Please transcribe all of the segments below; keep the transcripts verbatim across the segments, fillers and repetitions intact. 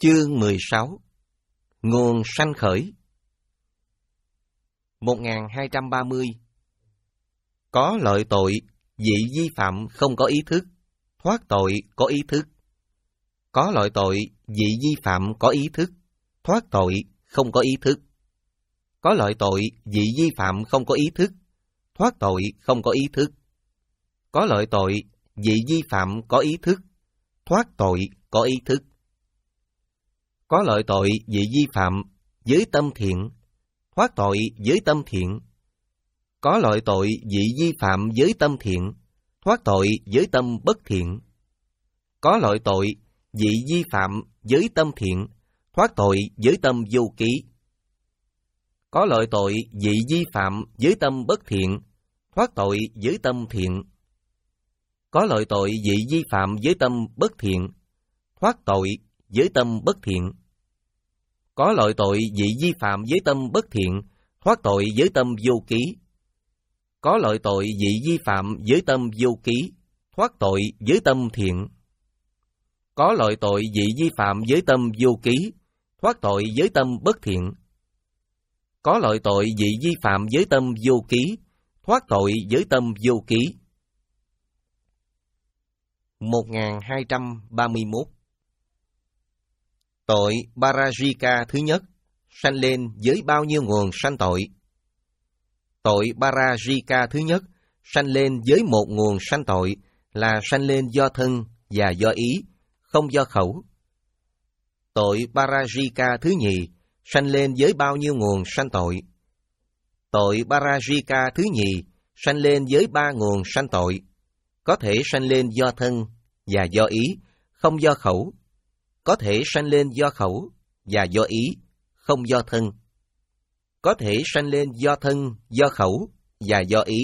Chương mười sáu. Nguồn sanh khởi. một nghìn hai trăm ba mươi. Có lợi tội, vị vi phạm không có ý thức, thoát tội có ý thức. Có lợi tội, vị vi phạm có ý thức, thoát tội không có ý thức. Có lợi tội, vị vi phạm không có ý thức, thoát tội không có ý thức. Có lợi tội, vị vi phạm có ý thức, thoát tội có ý thức. Có lợi tội vị vi phạm với tâm thiện, thoát tội với tâm thiện. Có lợi tội vị vi phạm với tâm thiện, thoát tội với tâm bất thiện. Có lợi tội vị vi phạm với tâm thiện, thoát tội với tâm vô ký. Có lợi tội vị vi phạm với tâm bất thiện, thoát tội với tâm thiện. Có lợi tội vị vi phạm với tâm bất thiện, thoát tội với tâm bất thiện. Có lợi tội vị vi phạm với tâm bất thiện, thoát tội với tâm vô ký. Có lợi tội vị vi phạm với tâm vô ký, thoát tội với tâm thiện. Có lợi tội vị vi phạm với tâm vô ký, thoát tội với tâm bất thiện. Có lợi tội vị vi phạm với tâm vô ký, thoát tội với tâm vô ký. một nghìn hai trăm ba mươi mốt. Tội Parajika thứ nhất, sanh lên với bao nhiêu nguồn sanh tội? Tội Parajika thứ nhất, sanh lên với một nguồn sanh tội, là sanh lên do thân và do ý, không do khẩu. Tội Parajika thứ nhì, sanh lên với bao nhiêu nguồn sanh tội? Tội Parajika thứ nhì, sanh lên với ba nguồn sanh tội, có thể sanh lên do thân và do ý, không do khẩu. Có thể sanh lên do khẩu và do ý, không do thân. Có thể sanh lên do thân, do khẩu và do ý.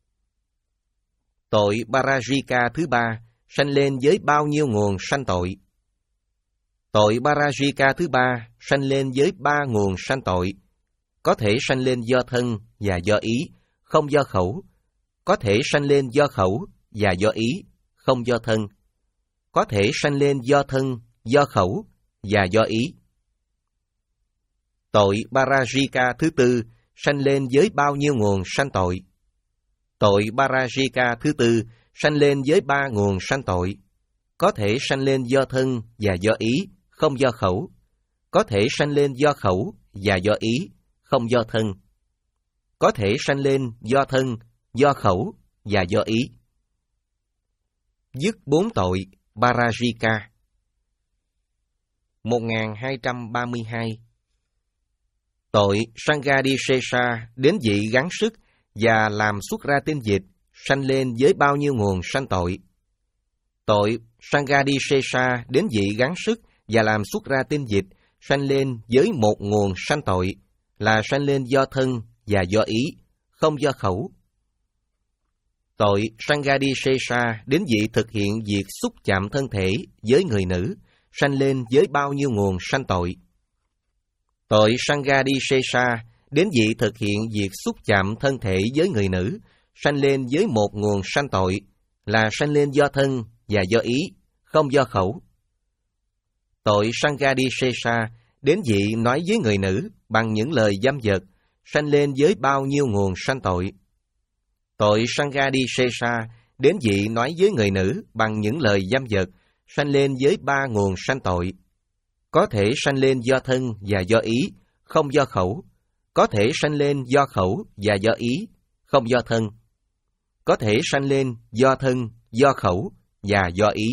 Tội Parajika thứ ba, sanh lên với bao nhiêu nguồn sanh tội? Tội Parajika thứ ba, sanh lên với ba nguồn sanh tội, có thể sanh lên do thân và do ý, không do khẩu. Có thể sanh lên do khẩu và do ý, không do thân. Có thể sanh lên do thân, do khẩu và do ý. Tội Parajika thứ tư, sanh lên với bao nhiêu nguồn sanh tội? Tội Parajika thứ tư, sanh lên với ba nguồn sanh tội, có thể sanh lên do thân và do ý, không do khẩu. Có thể sanh lên do khẩu và do ý, không do thân. Có thể sanh lên do thân, do khẩu và do ý. Dứt bốn tội Parajika. một nghìn hai trăm ba mươi hai. Tội Sanghadisesa đến vị gắng sức và làm xuất ra tinh dịch, sanh lên với bao nhiêu nguồn sanh tội? Tội Sanghadisesa đến vị gắng sức và làm xuất ra tinh dịch, sanh lên với một nguồn sanh tội, là sanh lên do thân và do ý, không do khẩu. Tội Sanghadisesa đến vị thực hiện việc xúc chạm thân thể với người nữ, sanh lên với bao nhiêu nguồn sanh tội? Tội Sanghadisesa đến vị thực hiện việc xúc chạm thân thể với người nữ, sanh lên với một nguồn sanh tội, là sanh lên do thân và do ý, không do khẩu. Tội Sanghadisesa đến vị nói với người nữ bằng những lời dâm dật, sanh lên với bao nhiêu nguồn sanh tội? Tội Sanghadisesa đến vị nói với người nữ bằng những lời dâm dật, sanh lên với ba nguồn sanh tội, có thể sanh lên do thân và do ý, không do khẩu. Có thể sanh lên do khẩu và do ý, không do thân. Có thể sanh lên do thân, do khẩu và do ý.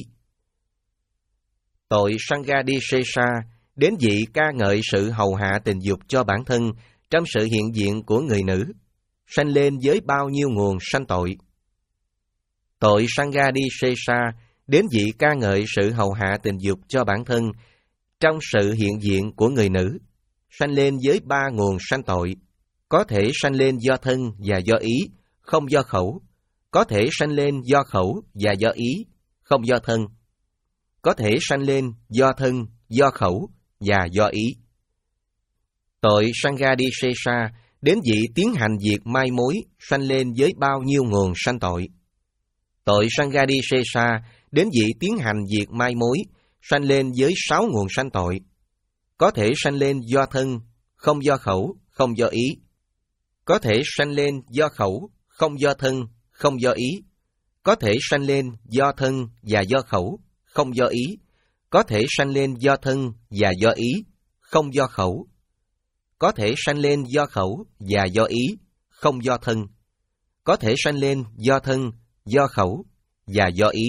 Tội Sanghadisesa đến vị ca ngợi sự hầu hạ tình dục cho bản thân trong sự hiện diện của người nữ, sanh lên với bao nhiêu nguồn sanh tội? Tội Sanghadisesa đến vị ca ngợi sự hầu hạ tình dục cho bản thân trong sự hiện diện của người nữ, sanh lên với ba nguồn sanh tội, có thể sanh lên do thân và do ý, không do khẩu. Có thể sanh lên do khẩu và do ý, không do thân. Có thể sanh lên do thân, do khẩu và do ý. Tội Sanghadisesa đến vị tiến hành việc mai mối, sanh lên với bao nhiêu nguồn sanh tội? Tội Sanghadisesa đến vị tiến hành việc mai mối, sanh lên với sáu nguồn sanh tội, có thể sanh lên do thân, không do khẩu, không do ý. Có thể sanh lên do khẩu, không do thân, không do ý. Có thể sanh lên do thân và do khẩu, không do ý. Có thể sanh lên do thân và do ý, không do khẩu. Có thể sanh lên do khẩu và do ý, không do thân. Có thể sanh lên do thân, do khẩu và do ý.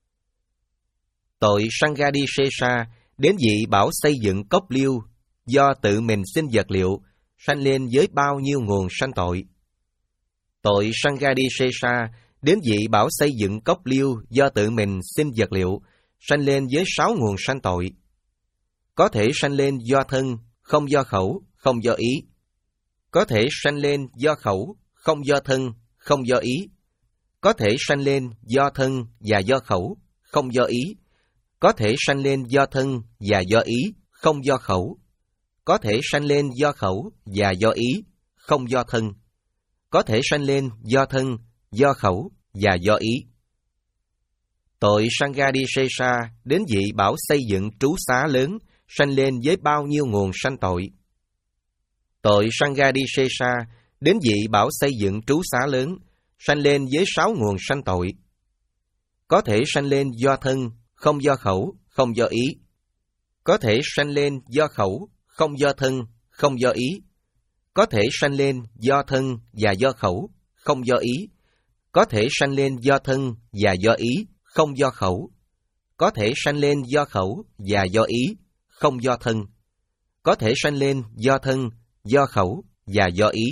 Tội Sanghadisesa đến vị bảo xây dựng cốc liêu do tự mình xin vật liệu, sanh lên với bao nhiêu nguồn sanh tội. Tội Sanghadisesa đến vị bảo xây dựng cốc liêu do tự mình xin vật liệu, sanh lên với sáu nguồn sanh tội. Có thể sanh lên do thân, không do khẩu, không do ý. Có thể sanh lên do khẩu, không do thân, không do ý. Có thể sanh lên do thân và do khẩu, không do ý. Có thể sanh lên do thân và do ý, không do khẩu. Có thể sanh lên do khẩu và do ý, không do thân. Có thể sanh lên do thân, do khẩu và do ý. Tội Sanghadisesa đến vị bảo xây dựng trú xá lớn, sanh lên với bao nhiêu nguồn sanh tội. Tội Sanghadisesa đến vị bảo xây dựng trú xá lớn, sanh lên với sáu nguồn sanh tội. Có thể sanh lên do thân, không do khẩu, không do ý. Có thể sanh lên do khẩu, không do thân, không do ý. Có thể sanh lên do thân và do khẩu, không do ý. Có thể sanh lên do thân và do ý, không do khẩu. Có thể sanh lên do khẩu và do ý, không do thân. Có thể sanh lên do thân, do khẩu và do ý.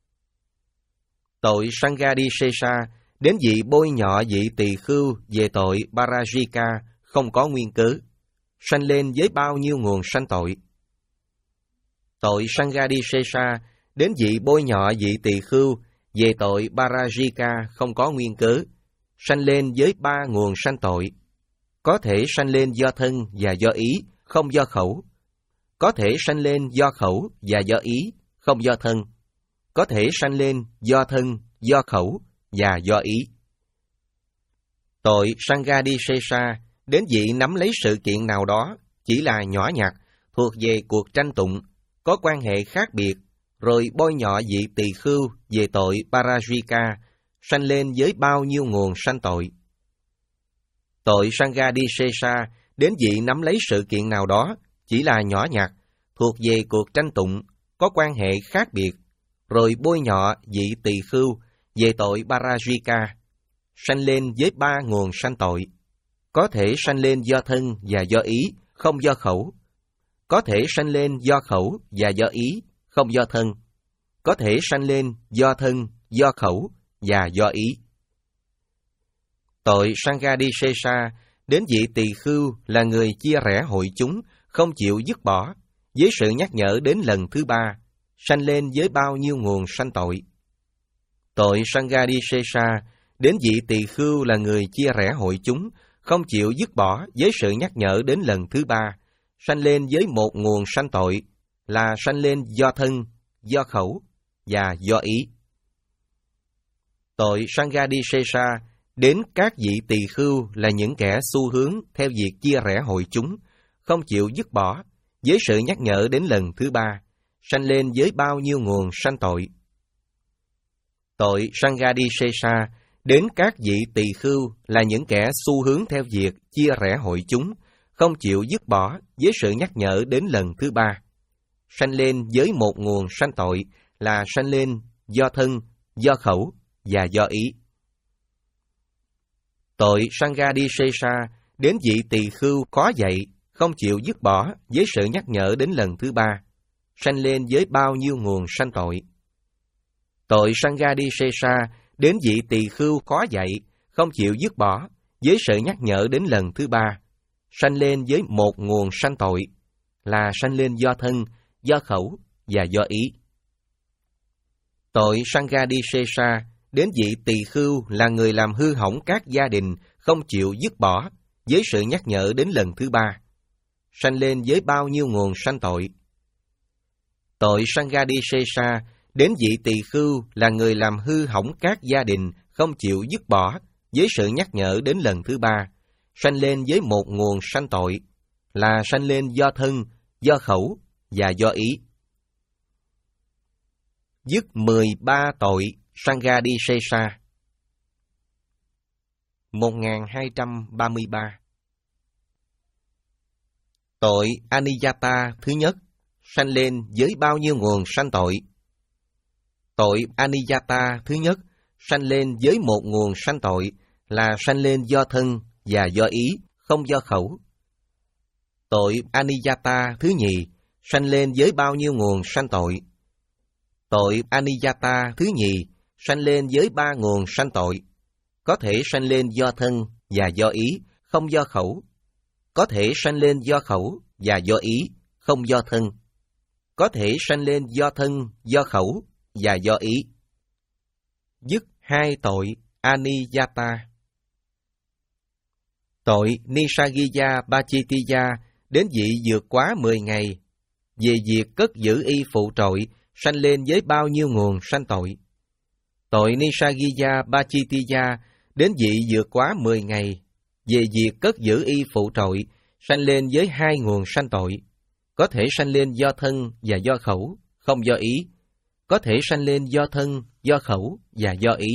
Tội Sanghadisesa đến vị bôi nhọ vị tỳ khưu về tội Parajika không có nguyên cớ, sanh lên với bao nhiêu nguồn sanh tội. Tội Sanghadisesa đến vị bôi nhọ vị tỳ khưu về tội Parajika không có nguyên cớ, sanh lên với ba nguồn sanh tội. Có thể sanh lên do thân và do ý, không do khẩu. Có thể sanh lên do khẩu và do ý, không do thân. Có thể sanh lên do thân, do khẩu và do ý. Tội Sanghadisesa đến vị nắm lấy sự kiện nào đó chỉ là nhỏ nhặt, thuộc về cuộc tranh tụng, có quan hệ khác biệt, rồi bôi nhọ vị tỳ khưu về tội Parajika, sanh lên với bao nhiêu nguồn sanh tội. Tội Sanghadisesa đến vị nắm lấy sự kiện nào đó chỉ là nhỏ nhặt, thuộc về cuộc tranh tụng, có quan hệ khác biệt, rồi bôi nhọ vị tỳ khưu về tội Parajika, sanh lên với ba nguồn sanh tội. Có thể sanh lên do thân và do ý, không do khẩu. Có thể sanh lên do khẩu và do ý, không do thân. Có thể sanh lên do thân, do khẩu và do ý. Tội Sanghadisesa đến vị tỳ khưu là người chia rẽ hội chúng, không chịu dứt bỏ, với sự nhắc nhở đến lần thứ ba, sanh lên với bao nhiêu nguồn sanh tội. Tội Sanghadisesa đến vị tỳ khưu là người chia rẽ hội chúng, không chịu dứt bỏ với sự nhắc nhở đến lần thứ ba, sanh lên với một nguồn sanh tội, là sanh lên do thân, do khẩu và do ý. Tội Sanghadisesa đến các vị tỳ khưu là những kẻ xu hướng theo việc chia rẽ hội chúng, không chịu dứt bỏ với sự nhắc nhở đến lần thứ ba, sanh lên với bao nhiêu nguồn sanh tội. Tội Sanghadisesa đến các vị tỳ khưu là những kẻ xu hướng theo việc chia rẽ hội chúng, không chịu dứt bỏ với sự nhắc nhở đến lần thứ ba, sanh lên với một nguồn sanh tội, là sanh lên do thân, do khẩu và do ý. Tội Sanghadisesa đến vị tỳ khưu có dạy, không chịu dứt bỏ với sự nhắc nhở đến lần thứ ba, sanh lên với bao nhiêu nguồn sanh tội. Tội Sanghadisesa đến vị tỳ khưu có dạy, không chịu dứt bỏ với sự nhắc nhở đến lần thứ ba, sanh lên với một nguồn sanh tội, là sanh lên do thân, do khẩu và do ý. Tội Sanghadisesa đến vị tỳ khưu là người làm hư hỏng các gia đình, không chịu dứt bỏ với sự nhắc nhở đến lần thứ ba, sanh lên với bao nhiêu nguồn sanh tội. Tội Sanghadisesa đến vị tỳ khưu là người làm hư hỏng các gia đình, không chịu dứt bỏ với sự nhắc nhở đến lần thứ ba, sanh lên với một nguồn sanh tội, là sanh lên do thân, do khẩu và do ý. Dứt mười ba tội Sanghadisesa. một nghìn hai trăm ba mươi ba. Tội Aniyata thứ nhất, sanh lên với bao nhiêu nguồn sanh tội? Tội Aniyata thứ nhất, sanh lên với một nguồn sanh tội là sanh lên do thân và do ý, không do khẩu. Tội Aniyata thứ nhì, sanh lên với bao nhiêu nguồn sanh tội? Tội Aniyata thứ nhì, sanh lên với ba nguồn sanh tội. Có thể sanh lên do thân và do ý, không do khẩu. Có thể sanh lên do khẩu và do ý, không do thân. Có thể sanh lên do thân, do khẩu và do ý. Dứt hai tội Aniyata. Tội Nisagiya Bachitiya đến vị vượt quá mười ngày, về việc cất giữ y phụ trội, sanh lên với bao nhiêu nguồn sanh tội? Tội Nisagiya Bachitiya đến vị vượt quá mười ngày, về việc cất giữ y phụ trội, sanh lên với hai nguồn sanh tội. Có thể sanh lên do thân và do khẩu, không do ý. Có thể sanh lên do thân, do khẩu và do ý.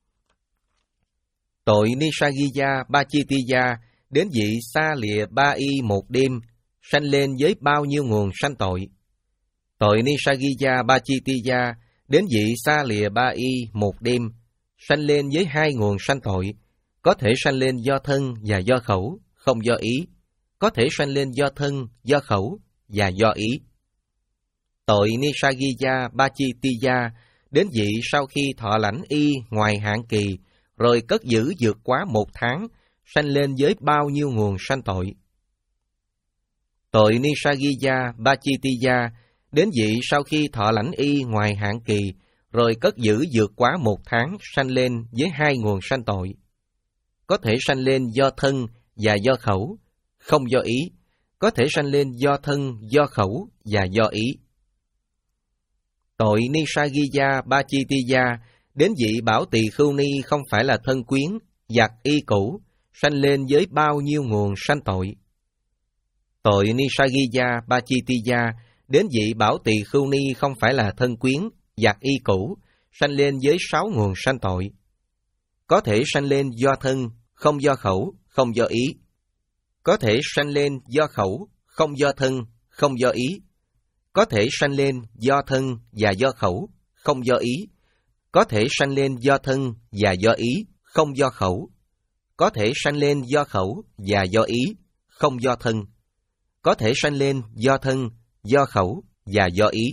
Tội Nisagiya Bachitiya đến vị xa lìa ba y một đêm, sanh lên với bao nhiêu nguồn sanh tội? Tội Nisagiya Bachitiya đến vị xa lìa ba y một đêm, sanh lên với hai nguồn sanh tội. Có thể sanh lên do thân và do khẩu, không do ý. Có thể sanh lên do thân, do khẩu và do ý. Tội Nisagiya Bachitiya đến vị sau khi thọ lãnh y ngoài hạn kỳ, rồi cất giữ vượt quá một tháng, sanh lên với bao nhiêu nguồn sanh tội? Tội Nisagiya Bachitiya đến vị sau khi thọ lãnh y ngoài hạn kỳ, rồi cất giữ vượt quá một tháng, sanh lên với hai nguồn sanh tội. Có thể sanh lên do thân và do khẩu, không do ý. Có thể sanh lên do thân, do khẩu và do ý. Tội Nisagiya Bachitiya đến vị bảo tỳ khưu ni không phải là thân quyến, giặc y cũ, sanh lên với bao nhiêu nguồn sanh tội? Tội Nisagiya Bachitiya đến vị bảo tỳ khưu ni không phải là thân quyến, giặc y cũ, sanh lên với sáu nguồn sanh tội. Có thể sanh lên do thân, không do khẩu, không do ý. Có thể sanh lên do khẩu, không do thân, không do ý. Có thể sanh lên do thân và do khẩu, không do ý. Có thể sanh lên do thân và do ý, không do khẩu. Có thể sanh lên do khẩu và do ý, không do thân. Có thể sanh lên do thân, do khẩu và do ý.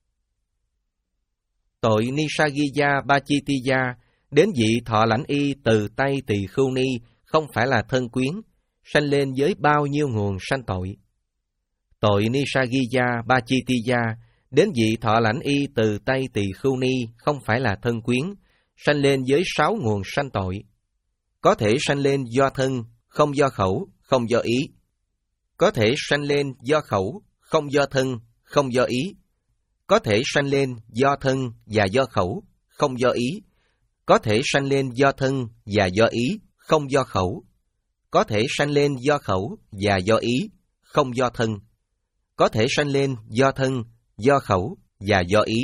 Tội Nisagiya Bachitiya đến vị thọ lãnh y từ tay tỳ khưu ni không phải là thân quyến, sanh lên với bao nhiêu nguồn sanh tội? Tội Nisagiya Bachitiya đến vị thọ lãnh y từ tay tỳ khưu ni không phải là thân quyến, sanh lên với sáu nguồn sanh tội. Có thể sanh lên do thân, không do khẩu, không do ý. Có thể sanh lên do khẩu, không do thân, không do ý. Có thể sanh lên do thân và do khẩu, không do ý. Có thể sanh lên do thân và do ý, không do khẩu. Có thể sanh lên do khẩu và do ý, không do thân. Có thể sanh lên do thân, do khẩu và do ý.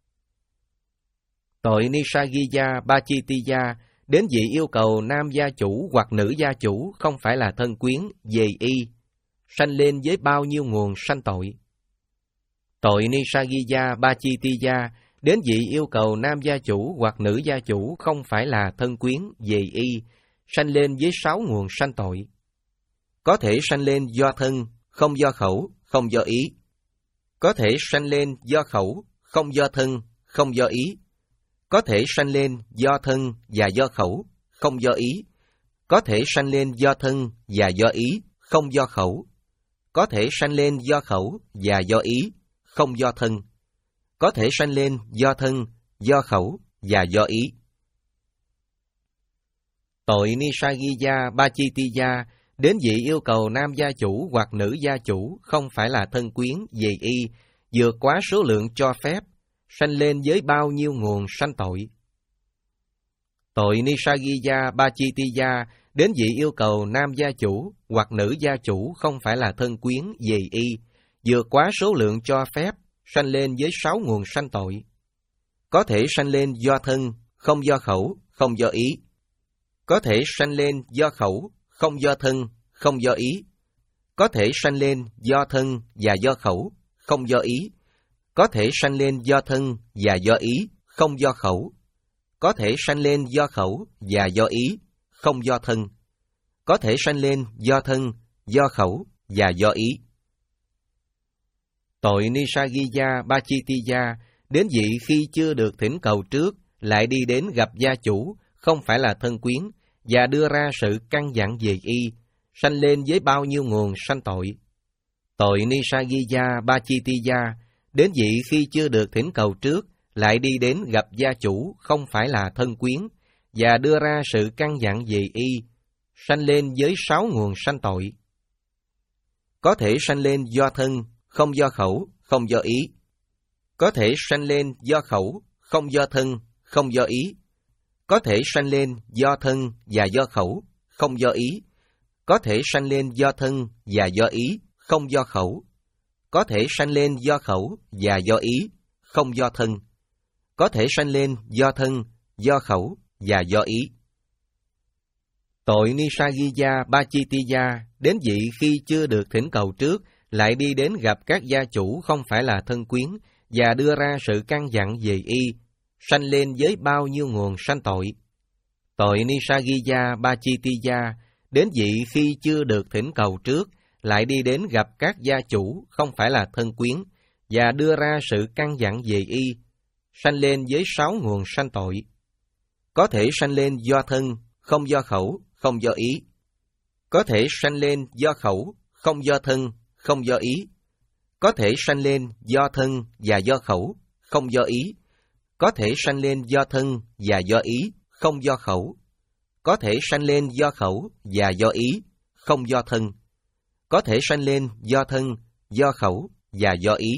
Tội Nisagiya Bachitiya đến vị yêu cầu nam gia chủ hoặc nữ gia chủ không phải là thân quyến về y, sanh lên với bao nhiêu nguồn sanh tội? Tội Nisagiya Bachitiya đến vị yêu cầu nam gia chủ hoặc nữ gia chủ không phải là thân quyến về y, sanh lên với sáu nguồn sanh tội. Có thể sanh lên do thân, không do khẩu, không do ý. Có thể sanh lên do khẩu, không do thân, không do ý. Có thể sanh lên do thân và do khẩu, không do ý. Có thể sanh lên do thân và do ý, không do khẩu. Có thể sanh lên do khẩu và do ý, không do thân. Có thể sanh lên do thân, do khẩu và do ý. Tội Nisagiya Bachitiya đến vị yêu cầu nam gia chủ hoặc nữ gia chủ không phải là thân quyến về y, vượt quá số lượng cho phép, sanh lên với bao nhiêu nguồn sanh tội? Tội Nisagiya Bachitiya đến vị yêu cầu nam gia chủ hoặc nữ gia chủ không phải là thân quyến về y, vượt quá số lượng cho phép, sanh lên với sáu nguồn sanh tội. Có thể sanh lên do thân, không do khẩu, không do ý. Có thể sanh lên do khẩu, không do thân, không do ý. Có thể sanh lên do thân và do khẩu, không do ý. Có thể sanh lên do thân và do ý, không do khẩu. Có thể sanh lên do khẩu và do ý, không do thân. Có thể sanh lên do thân, do khẩu và do ý. Tội Nisaggiya Pachittiya đến vị khi chưa được thỉnh cầu trước, lại đi đến gặp gia chủ, không phải là thân quyến, và đưa ra sự căn dặn về y, sanh lên với bao nhiêu nguồn sanh tội. Tội Nisaggiya Pachittiya đến vị khi chưa được thỉnh cầu trước, lại đi đến gặp gia chủ, không phải là thân quyến, và đưa ra sự căn dặn về y, sanh lên với sáu nguồn sanh tội. Có thể sanh lên do thân, không do khẩu, không do ý. Có thể sanh lên do khẩu, không do thân, không do ý. Có thể sanh lên do thân và do khẩu, không do ý. Có thể sanh lên do thân và do ý, không do khẩu. Có thể sanh lên do khẩu và do ý, không do thân. Có thể sanh lên do thân, do khẩu và do ý. Tội Nisaggiya Pachittiya đến vị khi chưa được thỉnh cầu trước, lại đi đến gặp các gia chủ không phải là thân quyến, và đưa ra sự căn dặn về y, sanh lên với bao nhiêu nguồn sanh tội. Tội Nisaggiya Pachittiya đến vị khi chưa được thỉnh cầu trước, lại đi đến gặp các gia chủ không phải là thân quyến, và đưa ra sự căn dặn về y, sanh lên với sáu nguồn sanh tội. Có thể sanh lên do thân, không do khẩu, không do ý. Có thể sanh lên do khẩu, không do thân, không do ý. Có thể sanh lên do thân và do khẩu, không do ý. Có thể sanh lên do thân và do ý, không do khẩu. Có thể sanh lên do khẩu và do ý, không do thân. Có thể sanh lên do thân, do khẩu và do ý.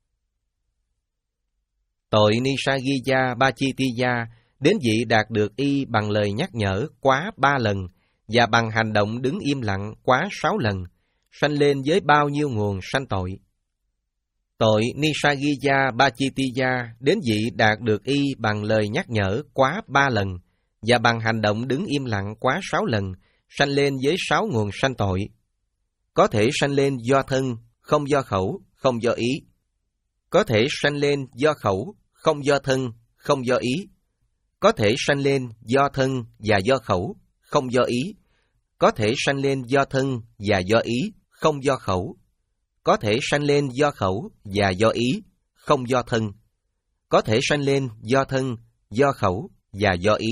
Tội Nisaggiya Pachittiya đến vị đạt được y bằng lời nhắc nhở quá ba lần, và bằng hành động đứng im lặng quá sáu lần, sanh lên với bao nhiêu nguồn sanh tội. Tội Nisaggiya Pachittiya đến vị đạt được y bằng lời nhắc nhở quá ba lần, và bằng hành động đứng im lặng quá sáu lần, sanh lên với sáu nguồn sanh tội. Có thể sanh lên do thân, không do khẩu, không do ý. Có thể sanh lên do khẩu, không do thân, không do ý. Có thể sanh lên do thân và do khẩu, không do ý. Có thể sanh lên do thân và do ý, không do khẩu. Có thể sanh lên do khẩu và do ý, không do thân. Có thể sanh lên do thân, do khẩu và do ý.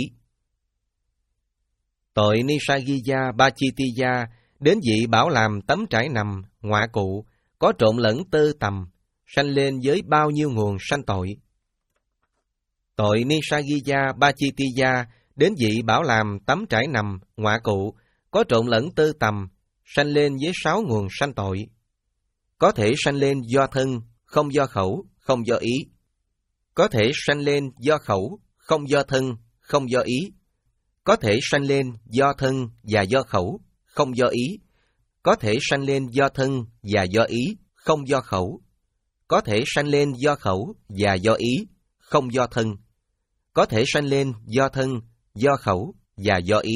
Tội Nisaggiya Pachittiya đến vị bảo làm tấm trải nằm, ngoạ cụ, có trộn lẫn tơ tằm, sanh lên với bao nhiêu nguồn sanh tội. Tội Nisaggiya Pachittiya đến vị bảo làm tấm trải nằm, ngoạ cụ, có trộn lẫn tơ tằm, sanh lên với sáu nguồn sanh tội. Có thể sanh lên do thân, không do khẩu, không do ý. Có thể sanh lên do khẩu, không do thân, không do ý. Có thể sanh lên do thân và do khẩu, không do ý. Có thể sanh lên do thân và do ý, không do khẩu. Có thể sanh lên do khẩu và do ý, không do thân. Có thể sanh lên do thân, do khẩu và do ý.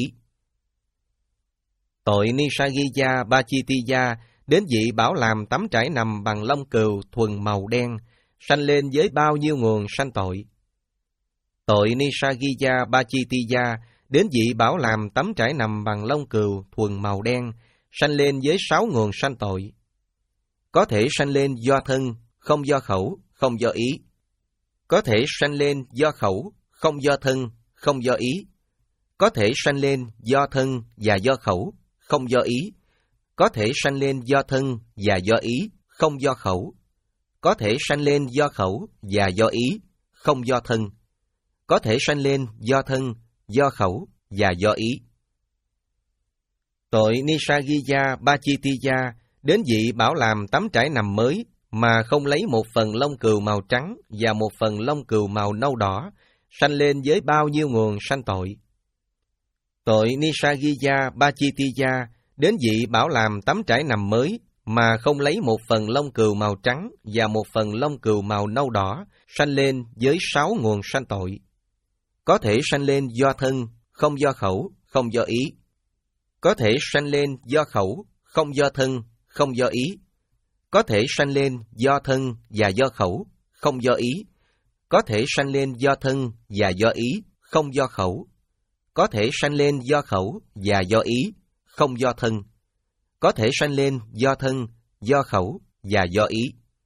Tội Nisaggiya Pachittiya đến vị bảo làm tấm trải nằm bằng lông cừu thuần màu đen, sanh lên với bao nhiêu nguồn sanh tội. Tội Nisaggiya Pachittiya đến vị bảo làm tấm trải nằm bằng lông cừu thuần màu đen, sanh lên với sáu nguồn sanh tội. Có thể sanh lên do thân, không do khẩu, không do ý. Có thể sanh lên do khẩu, không do thân, không do ý. Có thể sanh lên do thân và do khẩu, không do ý. Có thể sanh lên do thân và do ý, không do khẩu. Có thể sanh lên do khẩu và do ý, không do thân. Có thể sanh lên do thân, do khẩu và do ý. Tội Nisaggiya Pachittiya đến vị bảo làm tấm trải nằm mới, mà không lấy một phần lông cừu màu trắng và một phần lông cừu màu nâu đỏ, sanh lên với bao nhiêu nguồn sanh tội. Tội Nisaggiya Pachittiya đến vị bảo làm tấm trải nằm mới, mà không lấy một phần lông cừu màu trắng và một phần lông cừu màu nâu đỏ sanh lên với sáu nguồn sanh tội. Có thể sanh lên do thân, không do khẩu, không do ý. Có thể sanh lên do khẩu, không do thân, không do ý. Có thể sanh lên do thân và do khẩu, không do ý. Có thể sanh lên do thân và do ý, không do khẩu. Có thể sanh lên do khẩu và do ý, không do thân. Có thể sanh lên do thân, do khẩu và do ý.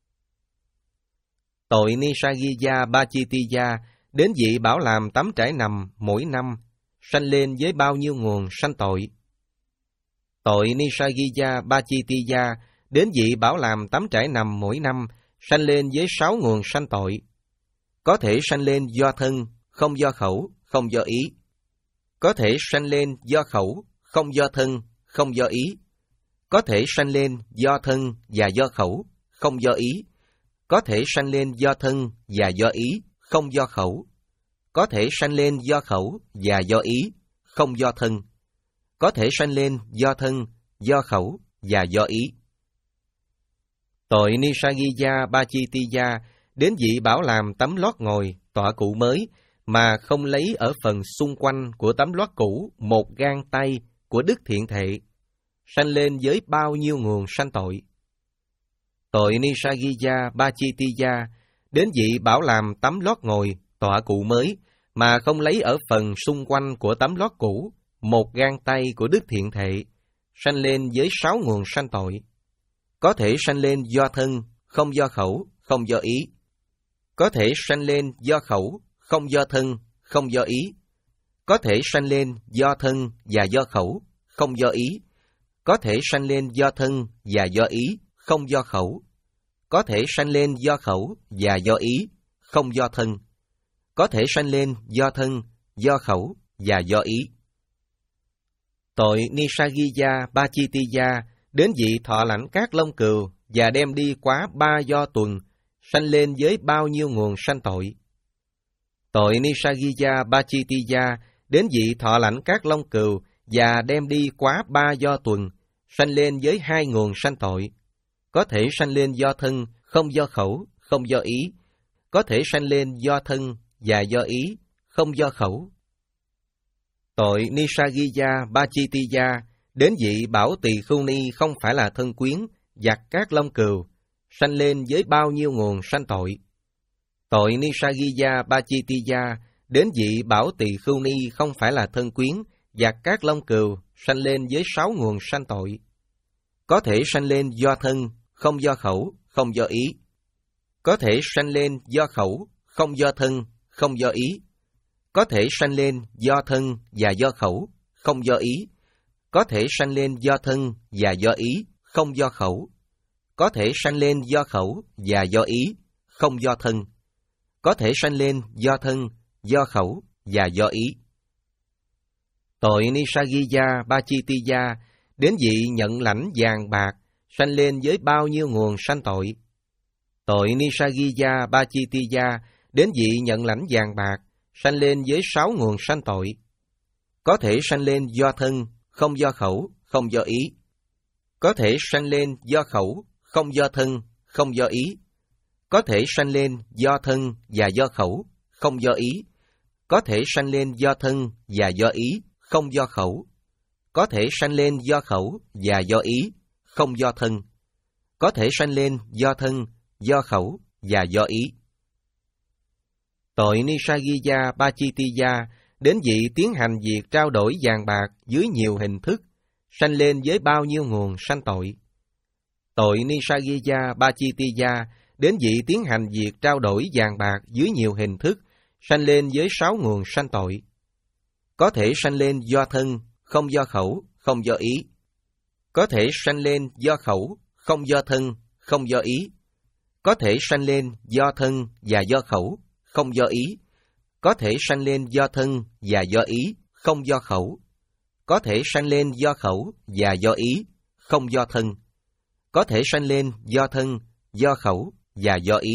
Tội Nisaggiya Bachitiya đến vị bảo làm tắm trải nằm mỗi năm, sanh lên với bao nhiêu nguồn sanh tội? Tội Nisaggiya Bachitiya đến vị bảo làm tắm trải nằm mỗi năm, sanh lên với sáu nguồn sanh tội. Có thể sanh lên do thân, không do khẩu, không do ý. Có thể sanh lên do khẩu, không do thân, không do ý. Có thể sanh lên do thân và do khẩu, không do ý. Có thể sanh lên do thân và do ý, không do khẩu. Có thể sanh lên do khẩu và do ý, không do thân. Có thể sanh lên do thân, do khẩu và do ý. Tội Nisaggiya Bachitiya đến vị bảo làm tấm lót ngồi, tọa cụ mới, mà không lấy ở phần xung quanh của tấm lót cũ một gang tay của đức thiện thệ, sanh lên với bao nhiêu nguồn sanh tội? Tội Nisaggiya Bachitiya đến vị bảo làm tấm lót ngồi, tọa cụ mới, mà không lấy ở phần xung quanh của tấm lót cũ một gang tay của đức thiện thệ, sanh lên với sáu nguồn sanh tội. Có thể sanh lên do thân, không do khẩu, không do ý. Có thể sanh lên do khẩu, không do thân, không do ý. Có thể sanh lên do thân và do khẩu, không do ý. Có thể sanh lên do thân và do ý, không do khẩu. Có thể sanh lên do khẩu và do ý, không do thân. Có thể sanh lên do thân, do khẩu và do ý. Tội Nisaggiya Bachitiya đến vị thọ lãnh các lông cừu và đem đi quá ba do tuần, sanh lên với bao nhiêu nguồn sanh tội? Tội Nisaggiya Bachitiya đến vị thọ lãnh các lông cừu và đem đi quá ba do tuần, sanh lên với hai nguồn sanh tội. Có thể sanh lên do thân, không do khẩu, không do ý. Có thể sanh lên do thân và do ý, không do khẩu. Tội Nisaggiya Bachitiya đến vị bảo tỳ khưu ni không phải là thân quyến, giặt các lông cừu, sanh lên với bao nhiêu nguồn sanh tội? Tội Nisaggiya Bachitiya đến vị bảo tỳ khưu ni không phải là thân quyến, giặt các lông cừu, sanh lên với sáu nguồn sanh tội. Có thể sanh lên do thân, không do khẩu, không do ý. Có thể sanh lên do khẩu, không do thân, không do ý. Có thể sanh lên do thân và do khẩu, không do ý. Có thể sanh lên do thân và do ý, không do khẩu. Có thể sanh lên do khẩu và do ý, không do thân. Có thể sanh lên do thân, do khẩu và do ý. Tội Nisaggiya Bachitiya đến vị nhận lãnh vàng bạc, sanh lên với bao nhiêu nguồn sanh tội? Tội Nisaggiya Bachitiya đến vị nhận lãnh vàng bạc, sanh lên với sáu nguồn sanh tội. Có thể sanh lên do thân, không do khẩu, không do ý. Có thể sanh lên do khẩu, không do thân, không do ý. Có thể sanh lên do thân và do khẩu, không do ý. Có thể sanh lên do thân và do ý, không do khẩu. Có thể sanh lên do khẩu và do ý, không do thân. Có thể sanh lên do thân, do khẩu và do ý. Tội Nisaggiya Bachitiya đến vị tiến hành việc trao đổi vàng bạc dưới nhiều hình thức, sanh lên với bao nhiêu nguồn sanh tội? Tội Nisaggiya Bachitiya đến vị tiến hành việc trao đổi vàng bạc dưới nhiều hình thức, sanh lên với sáu nguồn sanh tội. Có thể sanh lên do thân, không do khẩu, không do ý. Có thể sanh lên do khẩu, không do thân, không do ý. Có thể sanh lên do thân và do khẩu, không do ý. Có thể sanh lên do thân và do ý, không do khẩu. Có thể sanh lên do khẩu và do ý, không do thân. Có thể sanh lên do thân, do khẩu và do ý.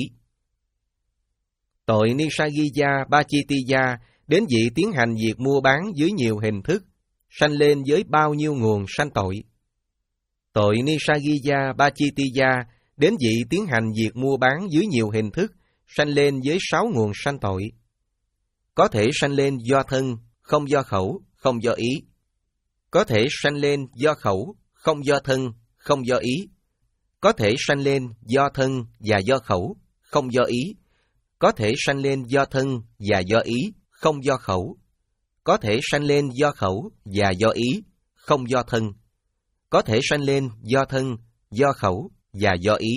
Tội Nisaggiya Bachitiya đến vị tiến hành việc mua bán dưới nhiều hình thức, sanh lên với bao nhiêu nguồn sanh tội? Tội Nisaggiya Pachittiya đến vị tiến hành việc mua bán dưới nhiều hình thức, sanh lên với sáu nguồn sanh tội. Có thể sanh lên do thân, không do khẩu, không do ý. Có thể sanh lên do khẩu, không do thân, không do ý. Có thể sanh lên do thân và do khẩu, không do ý. Có thể sanh lên do thân và do ý, không do khẩu. Có thể sanh lên do khẩu và do ý, không do thân. Có thể sanh lên do thân, do khẩu và do ý.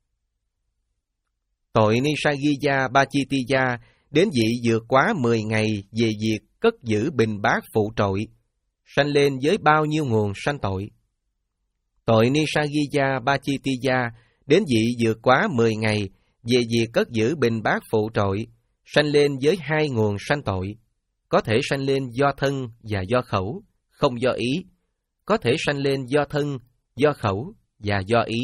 Tội Nisaggiya Pachittiya đến vị vượt quá mười ngày về việc cất giữ bình bát phụ trội, sanh lên với bao nhiêu nguồn sanh tội. Tội Nisaggiya Pachittiya đến vị vượt quá mười ngày về việc cất giữ bình bát phụ trội, sanh lên với hai nguồn sanh tội. Có thể sanh lên do thân và do khẩu, không do ý. Có thể sanh lên do thân, do khẩu và do ý.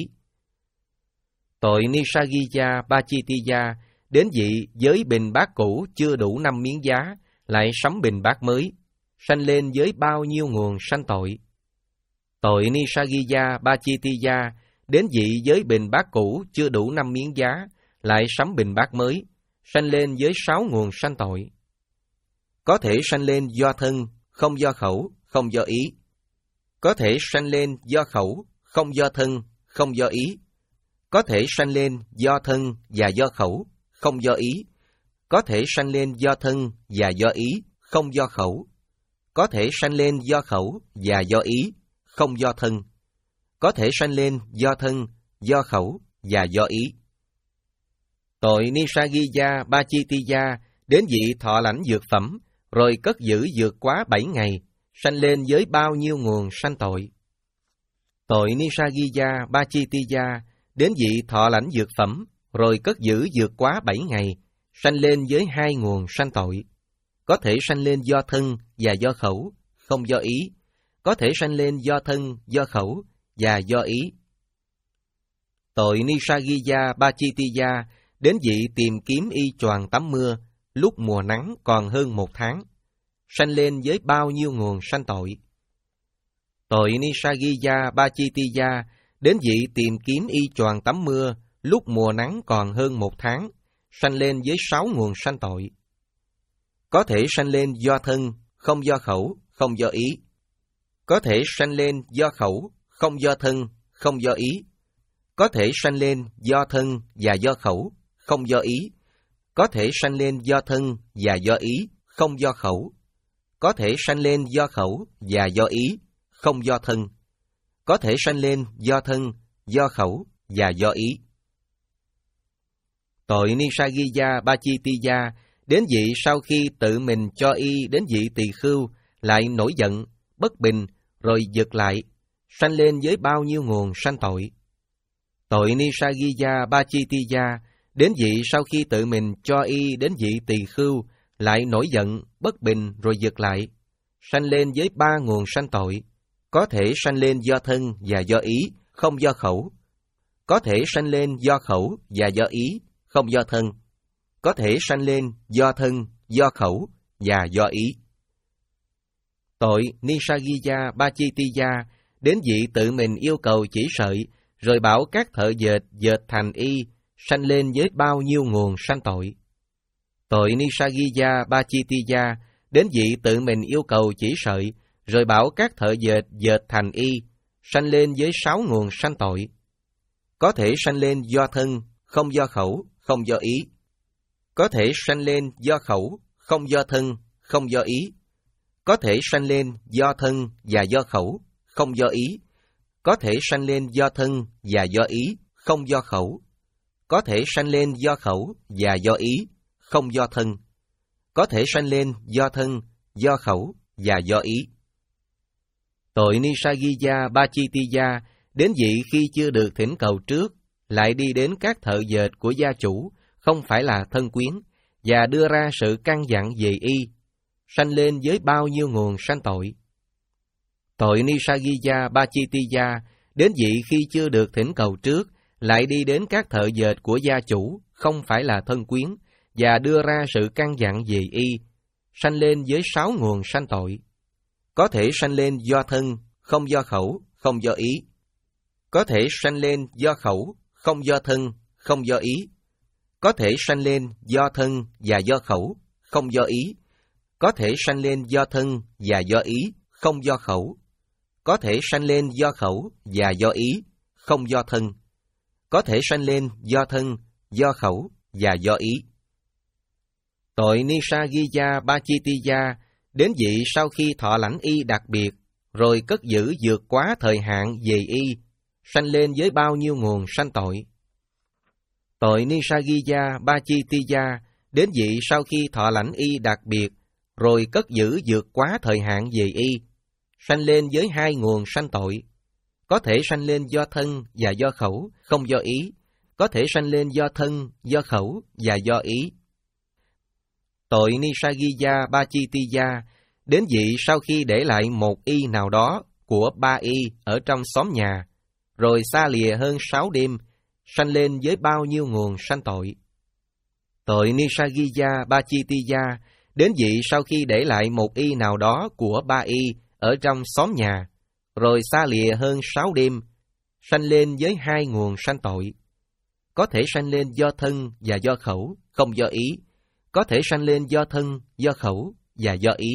Tội Nisaggiya Pachittiya đến vị với bình bát cũ chưa đủ năm miếng giá, lại sắm bình bát mới, sanh lên với bao nhiêu nguồn sanh tội. Tội Nisaggiya Pachittiya đến vị với bình bát cũ chưa đủ năm miếng giá, lại sắm bình bát mới, sanh lên với sáu nguồn sanh tội. Có thể sanh lên do thân, không do khẩu, không do ý. Có thể sanh lên do khẩu, không do thân, không do ý. Có thể sanh lên do thân và do khẩu, không do ý. Có thể sanh lên do thân và do ý, không do khẩu. Có thể sanh lên do khẩu và do ý, không do thân. Có thể sanh lên do thân, do khẩu và do ý. Tội Nisaggiya Pachittiya đến vị thọ lãnh dược phẩm, rồi cất giữ vượt quá bảy ngày, sanh lên với bao nhiêu nguồn sanh tội. Tội Nisaggiya Pachittiya đến vị thọ lãnh dược phẩm, rồi cất giữ vượt quá bảy ngày, sanh lên với hai nguồn sanh tội. Có thể sanh lên do thân và do khẩu, không do ý. Có thể sanh lên do thân, do khẩu và do ý. Tội Nisaggiya Pachittiya đến vị tìm kiếm y choàng tắm mưa, lúc mùa nắng còn hơn một tháng, sanh lên với bao nhiêu nguồn sanh tội. Tội Nisaggiya Pachittiya đến vị tìm kiếm y choàng tắm mưa, lúc mùa nắng còn hơn một tháng, sanh lên với sáu nguồn sanh tội. Có thể sanh lên do thân, không do khẩu, không do ý. Có thể sanh lên do khẩu, không do thân, không do ý. Có thể sanh lên do thân và do khẩu, không do ý. Có thể sanh lên do thân và do ý, không do khẩu. Có thể sanh lên do khẩu và do ý, không do thân. Có thể sanh lên do thân, do khẩu và do ý. Tội Nisaggiya Pachittiya đến vị sau khi tự mình cho y đến vị tỳ khưu, lại nổi giận, bất bình, rồi giật lại, sanh lên với bao nhiêu nguồn sanh tội. Tội Nisaggiya Pachittiya đến vị sau khi tự mình cho y đến vị tỳ khưu, lại nổi giận, bất bình, rồi giật lại, sanh lên với ba nguồn sanh tội. Có thể sanh lên do thân và do ý, không do khẩu. Có thể sanh lên do khẩu và do ý, không do thân. Có thể sanh lên do thân, do khẩu và do ý. Tội Nisaggiya Pachittiya đến vị tự mình yêu cầu chỉ sợi, rồi bảo các thợ dệt dệt thành y, sanh lên với bao nhiêu nguồn sanh tội. Tội Nisaggiya Pachittiya đến vị tự mình yêu cầu chỉ sợi, rồi bảo các thợ dệt dệt thành y, sanh lên với sáu nguồn sanh tội. Có thể sanh lên do thân, không do khẩu, không do ý. Có thể sanh lên do khẩu, không do thân, không do ý. Có thể sanh lên do thân và do khẩu, không do ý. Có thể sanh lên do thân và do ý, không do khẩu. Có thể sanh lên do khẩu và do ý, không do thân. Có thể sanh lên do thân, do khẩu và do ý. Tội Nisaggiya Pachittiya đến vị khi chưa được thỉnh cầu trước, lại đi đến các thợ dệt của gia chủ, không phải là thân quyến, và đưa ra sự căn dặn về y, sanh lên với bao nhiêu nguồn sanh tội. Tội Nisaggiya Pachittiya đến vị khi chưa được thỉnh cầu trước, lại đi đến các thợ dệt của gia chủ, không phải là thân quyến, và đưa ra sự căn dặn về y, sanh lên với sáu nguồn sanh tội. Có thể sanh lên do thân, không do khẩu, không do ý. có thể sanh lên do khẩu, không do thân, không do ý. Có thể sanh lên do thân và do khẩu, không do ý. Có thể sanh lên do thân và do ý, không do khẩu. Có thể sanh lên do khẩu và do ý, không do thân. Có thể sanh lên do thân, do khẩu và do ý. Tội Nisaggiya Bachitiya đến vị sau khi thọ lãnh y đặc biệt, rồi cất giữ vượt quá thời hạn về y, sanh lên với bao nhiêu nguồn sanh tội. Tội Nisaggiya Bachitiya đến vị sau khi thọ lãnh y đặc biệt, rồi cất giữ vượt quá thời hạn về y, sanh lên với hai nguồn sanh tội. Có thể sanh lên do thân và do khẩu, không do ý. Có thể sanh lên do thân, do khẩu và do ý. Tội Nisaggiya Bachitiya đến vị sau khi để lại một y nào đó của ba y ở trong xóm nhà, rồi xa lìa hơn sáu đêm, sanh lên với bao nhiêu nguồn sanh tội. Tội Nisaggiya Bachitiya đến vị sau khi để lại một y nào đó của ba y ở trong xóm nhà, rồi xa lìa hơn sáu đêm, sanh lên với hai nguồn sanh tội. Có thể sanh lên do thân và do khẩu, không do ý. Có thể sanh lên do thân, do khẩu và do ý.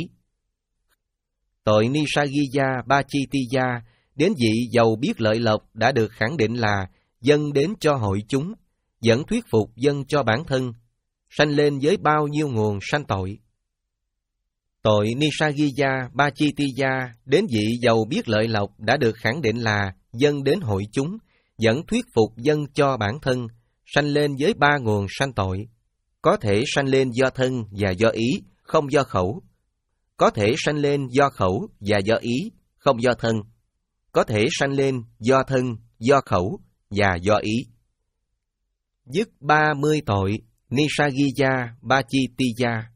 Tội Nisaggiya Bachitiya đến vị giàu biết lợi lộc đã được khẳng định là dâng đến cho hội chúng, vẫn thuyết phục dâng cho bản thân, sanh lên với bao nhiêu nguồn sanh tội. Tội Nisaggiya Bachitiya đến vị giàu biết lợi lộc đã được khẳng định là dâng đến hội chúng, vẫn thuyết phục dâng cho bản thân, sanh lên với ba nguồn sanh tội. Có thể sanh lên do thân và do ý, không do khẩu. Có thể sanh lên do khẩu và do ý, không do thân. Có thể sanh lên do thân, do khẩu và do ý. Dứt ba mươi tội Nisaggiya Bachitiya.